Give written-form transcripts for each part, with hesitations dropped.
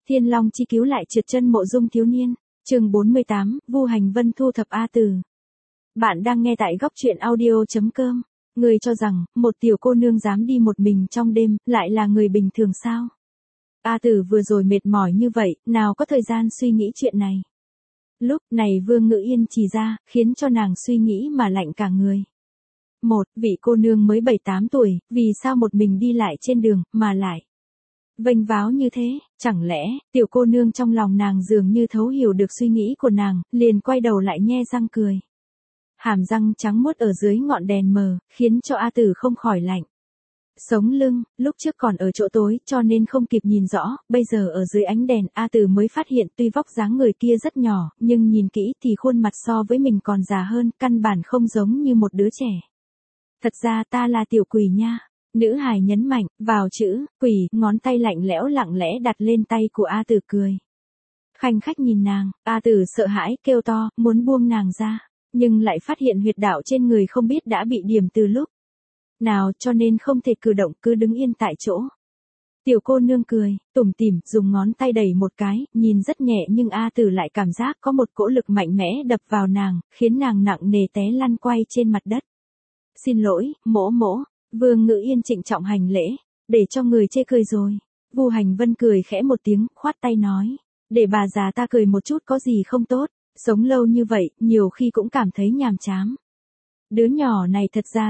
Thiên Long chi cứu lại trượt chân mộ dung thiếu niên. Chương 48, Vu Hành Vân thu thập A Tử. Bạn đang nghe tại góc truyện audio.com. Người cho rằng, một tiểu cô nương dám đi một mình trong đêm, lại là người bình thường sao? A Tử vừa rồi mệt mỏi như vậy, nào có thời gian suy nghĩ chuyện này. Lúc này Vương Ngữ Yên chỉ ra, khiến cho nàng suy nghĩ mà lạnh cả người. Vị cô nương mới 7-8 tuổi, vì sao một mình đi lại trên đường, mà lại vênh váo như thế, chẳng lẽ, tiểu cô nương trong lòng nàng dường như thấu hiểu được suy nghĩ của nàng, liền quay đầu lại nhe răng cười. Hàm răng trắng muốt ở dưới ngọn đèn mờ, khiến cho A Tử không khỏi lạnh. Sống lưng, lúc trước còn ở chỗ tối, cho nên không kịp nhìn rõ, bây giờ ở dưới ánh đèn, A Tử mới phát hiện tuy vóc dáng người kia rất nhỏ, nhưng nhìn kỹ thì khuôn mặt so với mình còn già hơn, căn bản không giống như một đứa trẻ. Thật ra ta là tiểu quỷ nha. Nữ hài nhấn mạnh, vào chữ, quỷ, ngón tay lạnh lẽo lặng lẽ đặt lên tay của A Tử cười. Khanh khách nhìn nàng, A Tử sợ hãi, kêu to, muốn buông nàng ra, nhưng lại phát hiện huyệt đạo trên người không biết đã bị điểm từ lúc nào cho nên không thể cử động, cứ đứng yên tại chỗ. Tiểu cô nương cười, tủm tỉm, dùng ngón tay đẩy một cái, nhìn rất nhẹ nhưng A Tử lại cảm giác có một cỗ lực mạnh mẽ đập vào nàng, khiến nàng nặng nề té lăn quay trên mặt đất. Xin lỗi, mỗ mỗ. Vương Ngữ Yên trịnh trọng hành lễ, để cho người chê cười rồi. Vu Hành Vân cười khẽ một tiếng, khoát tay nói, để bà già ta cười một chút có gì không tốt, sống lâu như vậy, nhiều khi cũng cảm thấy nhàm chán. Đứa nhỏ này thật ra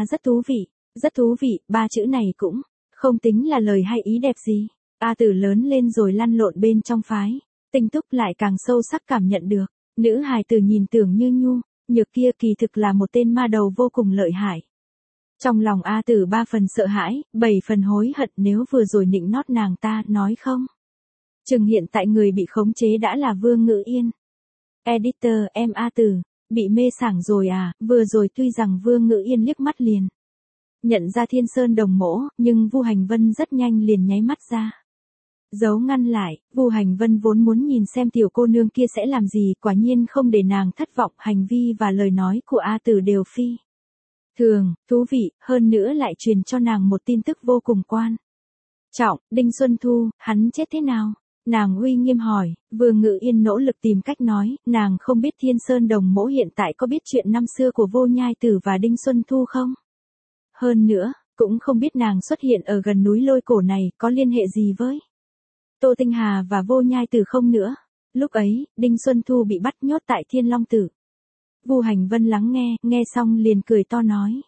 rất thú vị, ba chữ này cũng không tính là lời hay ý đẹp gì. A Tử lớn lên rồi lăn lộn bên trong phái, tinh túc lại càng sâu sắc cảm nhận được, nữ hài tử nhìn tưởng như nhu, nhược kia kỳ thực là một tên ma đầu vô cùng lợi hại. Trong lòng A Tử 3 phần sợ hãi, 7 phần hối hận nếu vừa rồi nịnh nót nàng ta, nói không chừng hiện tại người bị khống chế đã là Vương Ngữ Yên. Editor, em A Tử, bị mê sảng rồi à? Vừa rồi tuy rằng Vương Ngữ Yên liếc mắt liền nhận ra Thiên Sơn Đồng Mỗ, nhưng Vu Hành Vân rất nhanh liền nháy mắt ra. Giấu ngăn lại, Vu Hành Vân vốn muốn nhìn xem tiểu cô nương kia sẽ làm gì, quả nhiên không để nàng thất vọng, hành vi và lời nói của A Tử đều phi thường, thú vị, hơn nữa lại truyền cho nàng một tin tức vô cùng quan trọng. Đinh Xuân Thu, hắn chết thế nào? Nàng uy nghiêm hỏi. Vương Ngữ Yên nỗ lực tìm cách nói, nàng không biết Thiên Sơn Đồng Mỗ hiện tại có biết chuyện năm xưa của Vô Nhai Tử và Đinh Xuân Thu không? Hơn nữa, cũng không biết nàng xuất hiện ở gần núi Lôi Cổ này có liên hệ gì với Tô Tinh Hà và Vô Nhai Tử không nữa. Lúc ấy, Đinh Xuân Thu bị bắt nhốt tại Thiên Long Tử. Vu Hành Vân lắng nghe xong liền cười to nói.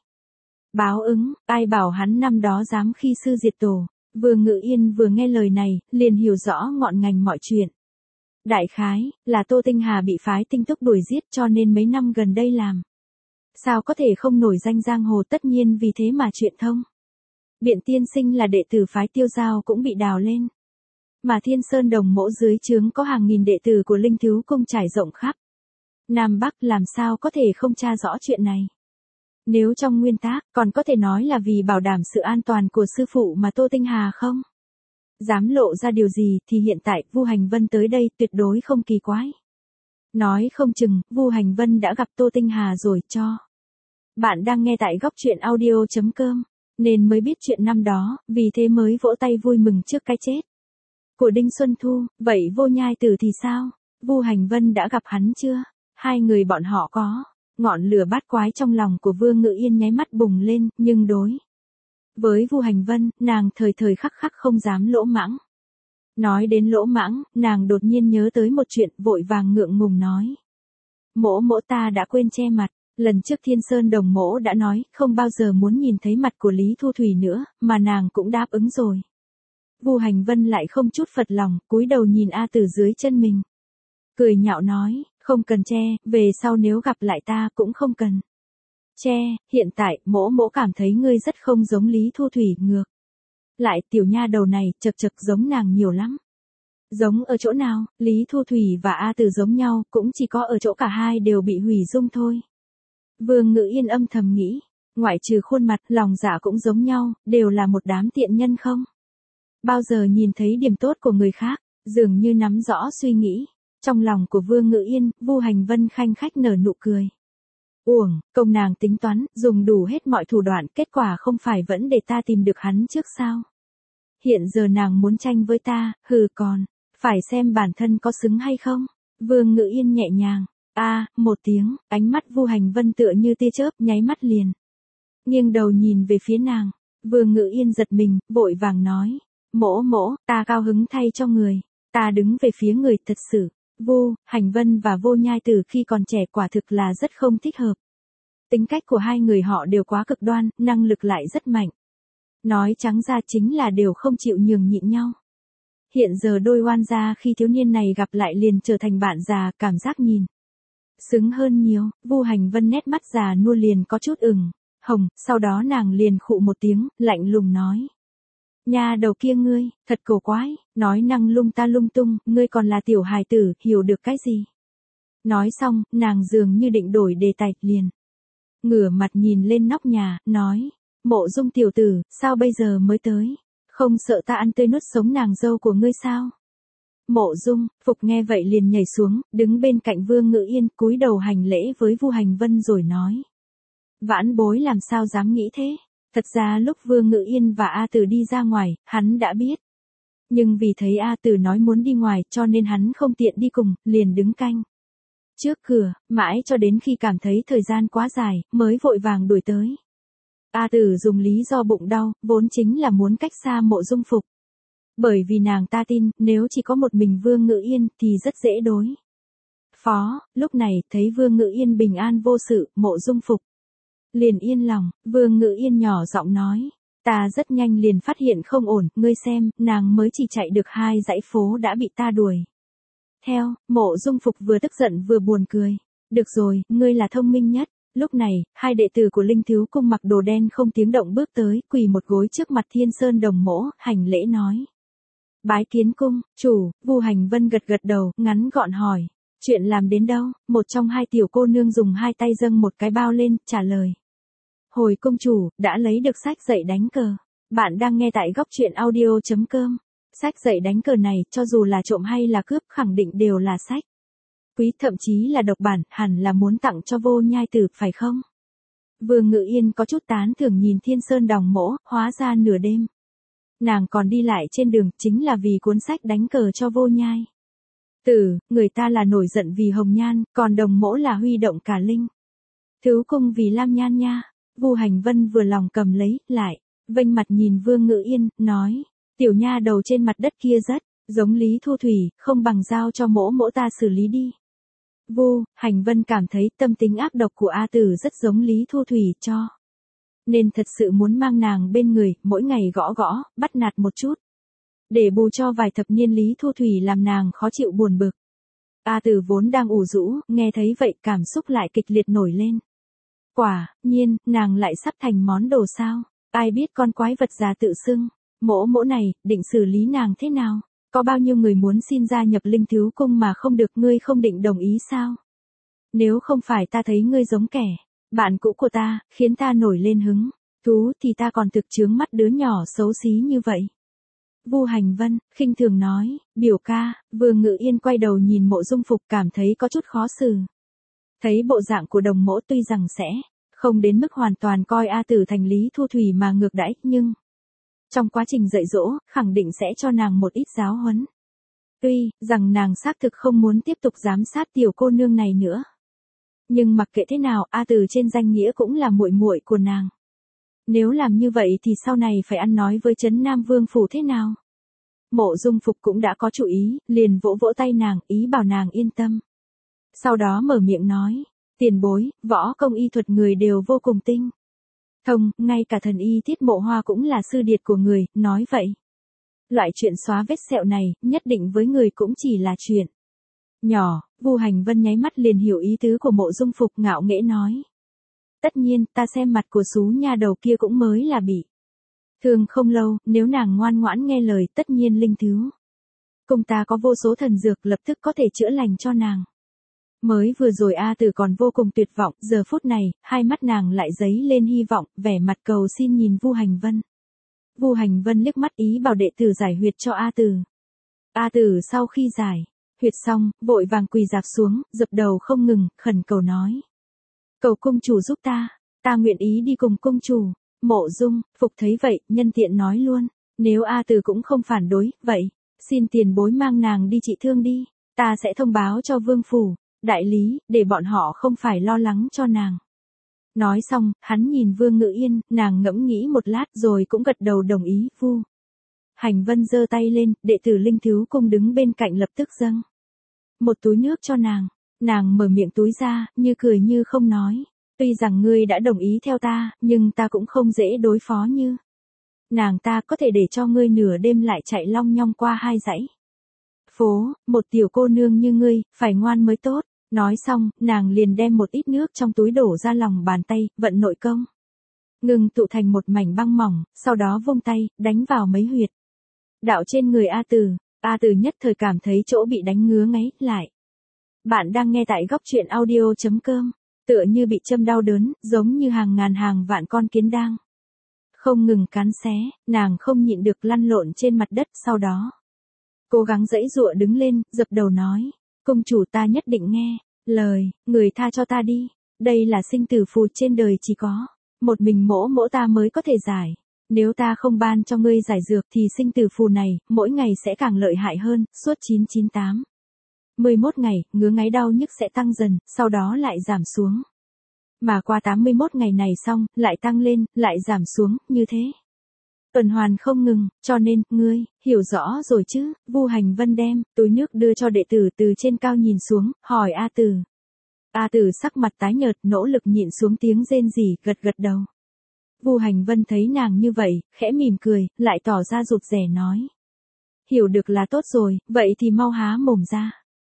Báo ứng, ai bảo hắn năm đó dám khi sư diệt tổ. Vương Ngữ Yên vừa nghe lời này, liền hiểu rõ ngọn ngành mọi chuyện. Đại khái, là Tô Tinh Hà bị phái Tinh Túc đuổi giết cho nên mấy năm gần đây làm sao có thể không nổi danh giang hồ, tất nhiên vì thế mà chuyện thông. Biện tiên sinh là đệ tử phái Tiêu Giao cũng bị đào lên. Mà Thiên Sơn Đồng Mỗ dưới trướng có hàng nghìn đệ tử của Linh Thiếu Cung trải rộng khắp Nam Bắc, làm sao có thể không tra rõ chuyện này. Nếu trong nguyên tắc, còn có thể nói là vì bảo đảm sự an toàn của sư phụ mà Tô Tinh Hà không dám lộ ra điều gì, thì hiện tại Vu Hành Vân tới đây tuyệt đối không kỳ quái. Nói không chừng, Vu Hành Vân đã gặp Tô Tinh Hà rồi cho. Bạn đang nghe tại góc truyện audio.com, nên mới biết chuyện năm đó, vì thế mới vỗ tay vui mừng trước cái chết của Đinh Xuân Thu. Vậy Vô Nhai Tử thì sao? Vu Hành Vân đã gặp hắn chưa? Hai người bọn họ có. Ngọn lửa bát quái trong lòng của Vương Ngữ Yên nháy mắt bùng lên, nhưng đối với Vu Hành Vân, nàng thời thời khắc khắc không dám lỗ mãng. Nói đến lỗ mãng, nàng đột nhiên nhớ tới một chuyện, vội vàng ngượng ngùng nói. Mỗ ta đã quên che mặt. Lần trước Thiên Sơn Đồng Mỗ đã nói, không bao giờ muốn nhìn thấy mặt của Lý Thu Thủy nữa, mà nàng cũng đáp ứng rồi. Vu Hành Vân lại không chút phật lòng, cúi đầu nhìn A Tử dưới chân mình. Cười nhạo nói, không cần che, về sau nếu gặp lại ta cũng không cần che, hiện tại, mỗ cảm thấy ngươi rất không giống Lý Thu Thủy, ngược lại tiểu nha đầu này, chật giống nàng nhiều lắm. Giống ở chỗ nào? Lý Thu Thủy và A Tử giống nhau, cũng chỉ có ở chỗ cả hai đều bị hủy dung thôi. Vương Ngữ Yên âm thầm nghĩ, ngoại trừ khuôn mặt, lòng dạ cũng giống nhau, đều là một đám tiện nhân không bao giờ nhìn thấy điểm tốt của người khác, dường như nắm rõ suy nghĩ trong lòng của Vương Ngữ Yên. Vu Hành Vân khanh khách nở nụ cười. Uổng, công nàng tính toán, dùng đủ hết mọi thủ đoạn, kết quả không phải vẫn để ta tìm được hắn trước sao? Hiện giờ nàng muốn tranh với ta, còn Phải xem bản thân có xứng hay không. Vương Ngự Yên nhẹ nhàng. Một tiếng, ánh mắt Vu Hành Vân tựa như tia chớp nháy mắt liền. Nghiêng đầu nhìn về phía nàng. Vương Ngự Yên giật mình, vội vàng nói. Mỗ, ta cao hứng thay cho người. Ta đứng về phía người thật sự. Vu Hành Vân và Vô Nhai Tử khi còn trẻ quả thực là rất không thích hợp. Tính cách của hai người họ đều quá cực đoan, năng lực lại rất mạnh. Nói trắng ra chính là đều không chịu nhường nhịn nhau. Hiện giờ đôi oan gia khi thiếu niên này gặp lại liền trở thành bạn già, cảm giác nhìn xứng hơn nhiều. Vu Hành Vân nét mắt già nua liền có chút hồng, sau đó nàng liền khụ một tiếng, lạnh lùng nói. Nhà đầu kia ngươi, thật cổ quái, nói năng lung ta lung tung, ngươi còn là tiểu hài tử, hiểu được cái gì. Nói xong, nàng dường như định đổi đề tài, liền ngửa mặt nhìn lên nóc nhà, nói. Mộ Dung tiểu tử, sao bây giờ mới tới? Không sợ ta ăn tươi nuốt sống nàng dâu của ngươi sao? Mộ Dung, Phục nghe vậy liền nhảy xuống, đứng bên cạnh Vương Ngự Yên, cúi đầu hành lễ với Vu Hành Vân rồi nói. Vãn bối làm sao dám nghĩ thế? Thật ra lúc Vương Ngự Yên và A Tử đi ra ngoài, hắn đã biết. Nhưng vì thấy A Tử nói muốn đi ngoài cho nên hắn không tiện đi cùng, liền đứng canh trước cửa, mãi cho đến khi cảm thấy thời gian quá dài, mới vội vàng đuổi tới. A Tử dùng lý do bụng đau, vốn chính là muốn cách xa Mộ Dung Phục. Bởi vì nàng ta tin, nếu chỉ có một mình Vương Ngự Yên thì rất dễ đối phó. Lúc này, thấy Vương Ngự Yên bình an vô sự, Mộ Dung Phục liền yên lòng. Vương Ngự Yên nhỏ giọng nói. Ta rất nhanh liền phát hiện không ổn, ngươi xem, nàng mới chỉ chạy được 2 dãy phố đã bị ta đuổi theo. Mộ Dung Phục vừa tức giận vừa buồn cười. Được rồi, ngươi là thông minh nhất. Lúc này, 2 đệ tử của Linh Thiếu Cung mặc đồ đen không tiếng động bước tới, quỳ một gối trước mặt Thiên Sơn Đồng Mỗ, hành lễ nói. Bái kiến cung, chủ. Vu Hành Vân gật gật đầu, ngắn gọn hỏi. Chuyện làm đến đâu? Một trong 2 tiểu cô nương dùng 2 tay dâng một cái bao lên, trả lời. Hồi công chủ, đã lấy được sách dạy đánh cờ. Bạn đang nghe tại góc truyện audio.com. Sách dạy đánh cờ này, cho dù là trộm hay là cướp, khẳng định đều là sách quý, thậm chí là độc bản, hẳn là muốn tặng cho Vô Nhai Tử, phải không? Vương Ngự Yên có chút tán thưởng nhìn Thiên Sơn Đồng Mỗ, hóa ra nửa đêm nàng còn đi lại trên đường, chính là vì cuốn sách đánh cờ cho Vô Nhai Tử. Người ta là nổi giận vì hồng nhan, còn Đồng Mỗ là huy động cả Linh Thiếu Cung vì lam nhan nha. Vu Hành Vân vừa lòng cầm lấy, lại vênh mặt nhìn Vương Ngự Yên, nói. Tiểu nha đầu trên mặt đất kia rất giống Lý Thu Thủy, không bằng giao cho mỗ ta xử lý đi. Vu Hành Vân cảm thấy tâm tính ác độc của A Tử rất giống Lý Thu Thủy, cho nên thật sự muốn mang nàng bên người, mỗi ngày gõ, bắt nạt một chút. Để bù cho vài thập niên Lý Thu Thủy làm nàng khó chịu buồn bực. A Tử vốn đang ủ rũ, nghe thấy vậy cảm xúc lại kịch liệt nổi lên. Quả nhiên, nàng lại sắp thành món đồ sao? Ai biết con quái vật già tự xưng. Mỗ này, định xử lý nàng thế nào? Có bao nhiêu người muốn xin gia nhập Linh Thiếu Cung mà không được, ngươi không định đồng ý sao? Nếu không phải ta thấy ngươi giống kẻ bạn cũ của ta, khiến ta nổi lên hứng thú thì ta còn thực chướng mắt đứa nhỏ xấu xí như vậy. Vu Hành Vân, khinh thường nói. Biểu ca. Vương Ngự Yên quay đầu nhìn Mộ Dung Phục, cảm thấy có chút khó xử. Thấy bộ dạng của Đồng Mỗ tuy rằng sẽ không đến mức hoàn toàn coi A Tử thành Lý Thu Thủy mà ngược đãi, nhưng trong quá trình dạy dỗ, khẳng định sẽ cho nàng một ít giáo huấn. Tuy rằng nàng xác thực không muốn tiếp tục giám sát tiểu cô nương này nữa. Nhưng mặc kệ thế nào, A Tử trên danh nghĩa cũng là muội muội của nàng. Nếu làm như vậy thì sau này phải ăn nói với Trấn Nam Vương phủ thế nào? Mộ Dung Phục cũng đã có chủ ý, liền vỗ tay nàng, ý bảo nàng yên tâm. Sau đó mở miệng nói, tiền bối, võ công y thuật người đều vô cùng tinh thông, ngay cả thần y Thiết Mộ Hoa cũng là sư điệt của người, nói vậy. Loại chuyện xóa vết sẹo này, nhất định với người cũng chỉ là chuyện nhỏ. Vu Hành Vân nháy mắt liền hiểu ý tứ của Mộ Dung Phục, ngạo nghễ nói. Tất nhiên, ta xem mặt của xú nha đầu kia cũng mới là bị thương không lâu, nếu nàng ngoan ngoãn nghe lời, tất nhiên Linh Thiếu Cung ta có vô số thần dược lập tức có thể chữa lành cho nàng. Mới vừa rồi A Tử còn vô cùng tuyệt vọng, giờ phút này, hai mắt nàng lại dấy lên hy vọng, vẻ mặt cầu xin nhìn Vu Hành Vân. Vu Hành Vân liếc mắt ý bảo đệ tử giải huyệt cho A Tử. A Tử sau khi giải huyệt xong, vội vàng quỳ dạp xuống, dập đầu không ngừng, khẩn cầu nói. Cầu cung chủ giúp ta nguyện ý đi cùng cung chủ. Mộ Dung Phục thấy vậy, nhân tiện nói luôn, nếu A Tử cũng không phản đối, vậy Xin tiền bối mang nàng đi trị thương đi, ta sẽ thông báo cho vương phủ, đại lý, để bọn họ không phải lo lắng cho nàng. Nói xong, hắn nhìn Vương Ngự Yên, nàng ngẫm nghĩ một lát rồi cũng gật đầu đồng ý, Vu Hành Vân giơ tay lên, đệ tử Linh Thiếu Cung đứng bên cạnh lập tức dâng một túi nước cho nàng mở miệng túi ra, như cười như không nói. Tuy rằng ngươi đã đồng ý theo ta, nhưng ta cũng không dễ đối phó như nàng, ta có thể để cho ngươi nửa đêm lại chạy long nhong qua hai dãy phố, một tiểu cô nương như ngươi, phải ngoan mới tốt. Nói xong, nàng liền đem một ít nước trong túi đổ ra lòng bàn tay, vận nội công. Ngừng tụ thành một mảnh băng mỏng, sau đó vung tay, đánh vào mấy huyệt đạo trên người A Tử. A Tử nhất thời cảm thấy chỗ bị đánh ngứa ngáy lại. Bạn đang nghe tại góc truyện audio.com, tựa như bị châm đau đớn, giống như hàng ngàn hàng vạn con kiến đang không ngừng cắn xé, nàng không nhịn được lăn lộn trên mặt đất, sau đó cố gắng giãy giụa đứng lên, dập đầu nói, công chủ ta nhất định nghe lời, người tha cho ta đi, đây là sinh tử phù trên đời chỉ có một mình mỗ ta mới có thể giải. Nếu ta không ban cho ngươi giải dược thì sinh tử phù này, mỗi ngày sẽ càng lợi hại hơn, suốt 998. 11 ngày, ngứa ngáy đau nhức sẽ tăng dần, sau đó lại giảm xuống. Mà qua 81 ngày này xong, lại tăng lên, lại giảm xuống, như thế. Tuần hoàn không ngừng, cho nên, ngươi, hiểu rõ rồi chứ, Vu Hành Vân đem túi nước đưa cho đệ tử từ trên cao nhìn xuống, hỏi A Tử. A Tử sắc mặt tái nhợt, nỗ lực nhịn xuống tiếng rên rỉ, gật đầu. Vu Hành Vân thấy nàng như vậy, khẽ mỉm cười, lại tỏ ra rụt rè nói. Hiểu được là tốt rồi, vậy thì mau há mồm ra.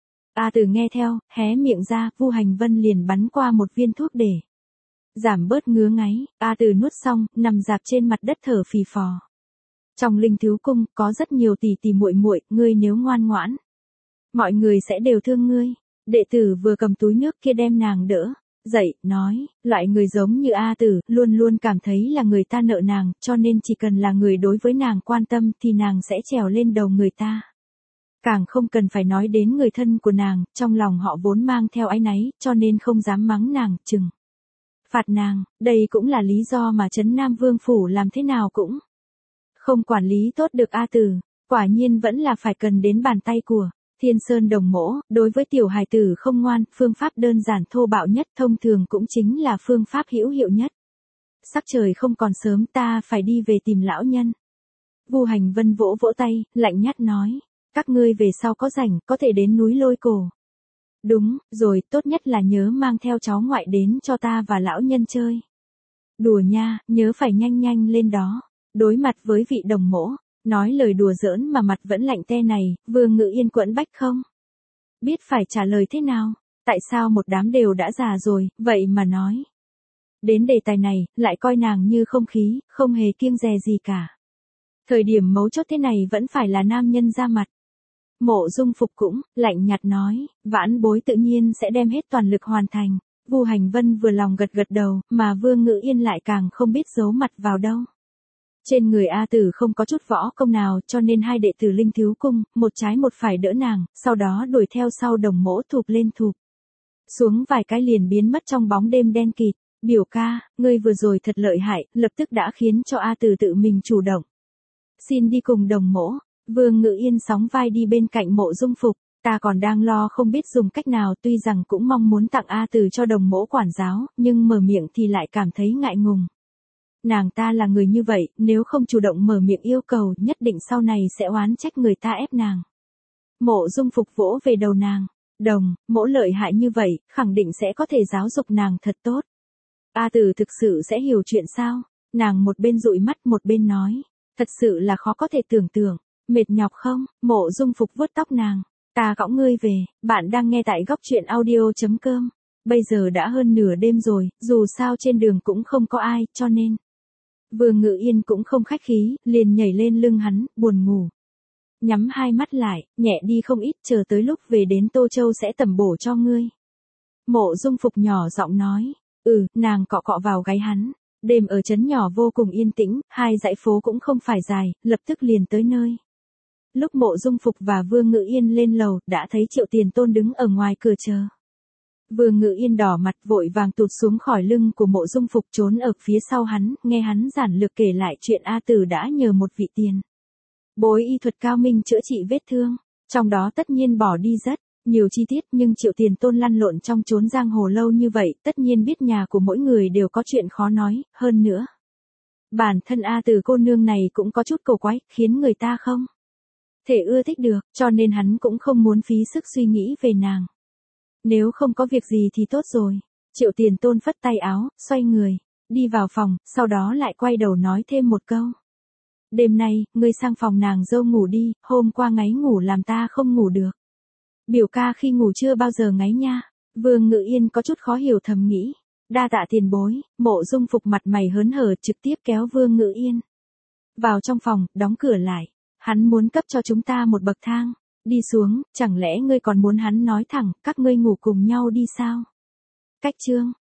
A Tử nghe theo, hé miệng ra, Vu Hành Vân liền bắn qua một viên thuốc để giảm bớt ngứa ngáy. A Tử nuốt xong, nằm dạp trên mặt đất thở phì phò. Trong Linh Thiếu Cung, có rất nhiều tỷ tỷ muội muội, ngươi nếu ngoan ngoãn, mọi người sẽ đều thương ngươi. Đệ tử vừa cầm túi nước kia đem nàng đỡ dậy, nói, loại người giống như A Tử, luôn luôn cảm thấy là người ta nợ nàng, cho nên chỉ cần là người đối với nàng quan tâm thì nàng sẽ trèo lên đầu người ta. Càng không cần phải nói đến người thân của nàng, trong lòng họ vốn mang theo áy náy, cho nên không dám mắng nàng, trừng phạt nàng. Đây cũng là lý do mà Trấn Nam Vương Phủ làm thế nào cũng không quản lý tốt được A Tử, quả nhiên vẫn là phải cần đến bàn tay của Thiên Sơn Đồng Mỗ. Đối với tiểu hài tử không ngoan, phương pháp đơn giản thô bạo nhất thông thường cũng chính là phương pháp hữu hiệu nhất. Sắc trời không còn sớm, ta phải đi về tìm lão nhân. Vu Hành Vân vỗ vỗ tay, lạnh nhạt nói, các ngươi về sau có rảnh, có thể đến núi Lôi Cổ. Đúng, rồi, tốt nhất là nhớ mang theo cháu ngoại đến cho ta và lão nhân chơi. Đùa nha, nhớ phải nhanh nhanh lên đó. Đối mặt với vị đồng mỗ, nói lời đùa giỡn mà mặt vẫn lạnh te này, Vương Ngự Yên quẫn bách không biết phải trả lời thế nào. Tại sao một đám đều đã già rồi, vậy mà nói đến đề tài này, lại coi nàng như không khí, không hề kiêng dè gì cả. Thời điểm mấu chốt thế này vẫn phải là nam nhân ra mặt. Mộ Dung Phục cũng lạnh nhạt nói, vãn bối tự nhiên sẽ đem hết toàn lực hoàn thành. Vu Hành Vân vừa lòng gật đầu, mà Vương Ngự Yên lại càng không biết giấu mặt vào đâu. Trên người A Tử không có chút võ công nào, cho nên hai đệ tử Linh Thiếu Cung, một trái một phải đỡ nàng, sau đó đuổi theo sau đồng mỗ thụp lên thụp xuống vài cái liền biến mất trong bóng đêm đen kịt. Biểu ca, ngươi vừa rồi thật lợi hại, lập tức đã khiến cho A Tử tự mình chủ động xin đi cùng đồng mỗ. Vương Ngự Yên sóng vai đi bên cạnh Mộ Dung Phục, ta còn đang lo không biết dùng cách nào, tuy rằng cũng mong muốn tặng A Tử cho đồng mỗ quản giáo, nhưng mở miệng thì lại cảm thấy ngại ngùng. Nàng ta là người như vậy, nếu không chủ động mở miệng yêu cầu, nhất định sau này sẽ oán trách người ta ép nàng. Mộ Dung Phục vỗ về đầu nàng, đồng mỗ lợi hại như vậy, khẳng định sẽ có thể giáo dục nàng thật tốt. A Tử thực sự sẽ hiểu chuyện sao? Nàng một bên dụi mắt một bên nói, thật sự là khó có thể tưởng tượng. Mệt nhọc không? Mộ Dung Phục vuốt tóc nàng, ta cõng ngươi về. Bạn đang nghe tại góc truyện audio.com. Bây giờ đã hơn nửa đêm rồi, dù sao trên đường cũng không có ai, cho nên Vương Ngự Yên cũng không khách khí, liền nhảy lên lưng hắn, buồn ngủ. Nhắm hai mắt lại, nhẹ đi không ít, chờ tới lúc về đến Tô Châu sẽ tẩm bổ cho ngươi. Mộ Dung Phục nhỏ giọng nói, nàng cọ cọ vào gáy hắn. Đêm ở trấn nhỏ vô cùng yên tĩnh, hai dãy phố cũng không phải dài, lập tức liền tới nơi. Lúc Mộ Dung Phục và Vương Ngự Yên lên lầu, đã thấy Triệu Tiền Tôn đứng ở ngoài cửa chờ. Vương Ngự Yên đỏ mặt vội vàng tụt xuống khỏi lưng của Mộ Dung Phục, trốn ở phía sau hắn, nghe hắn giản lược kể lại chuyện A Tử đã nhờ một vị tiền Bối y thuật cao minh chữa trị vết thương, trong đó tất nhiên bỏ đi rất nhiều chi tiết, nhưng Triệu Tiền Tôn lăn lộn trong chốn giang hồ lâu như vậy, tất nhiên biết nhà của mỗi người đều có chuyện khó nói, hơn nữa. Bản thân A Từ cô nương này cũng có chút cầu quái, khiến người ta không thể ưa thích được, cho nên hắn cũng không muốn phí sức suy nghĩ về nàng. Nếu không có việc gì thì tốt rồi. Triệu Tiền Tôn phất tay áo, xoay người, đi vào phòng, sau đó lại quay đầu nói thêm một câu. Đêm nay, ngươi sang phòng nàng dâu ngủ đi, hôm qua ngáy ngủ làm ta không ngủ được. Biểu ca khi ngủ chưa bao giờ ngáy nha. Vương Ngự Yên có chút khó hiểu thầm nghĩ. Đa tạ tiền bối, Mộ Dung Phục mặt mày hớn hở trực tiếp kéo Vương Ngự Yên vào trong phòng, đóng cửa lại. Hắn muốn cấp cho chúng ta một bậc thang. Đi xuống, chẳng lẽ ngươi còn muốn hắn nói thẳng, các ngươi ngủ cùng nhau đi sao? Cách chương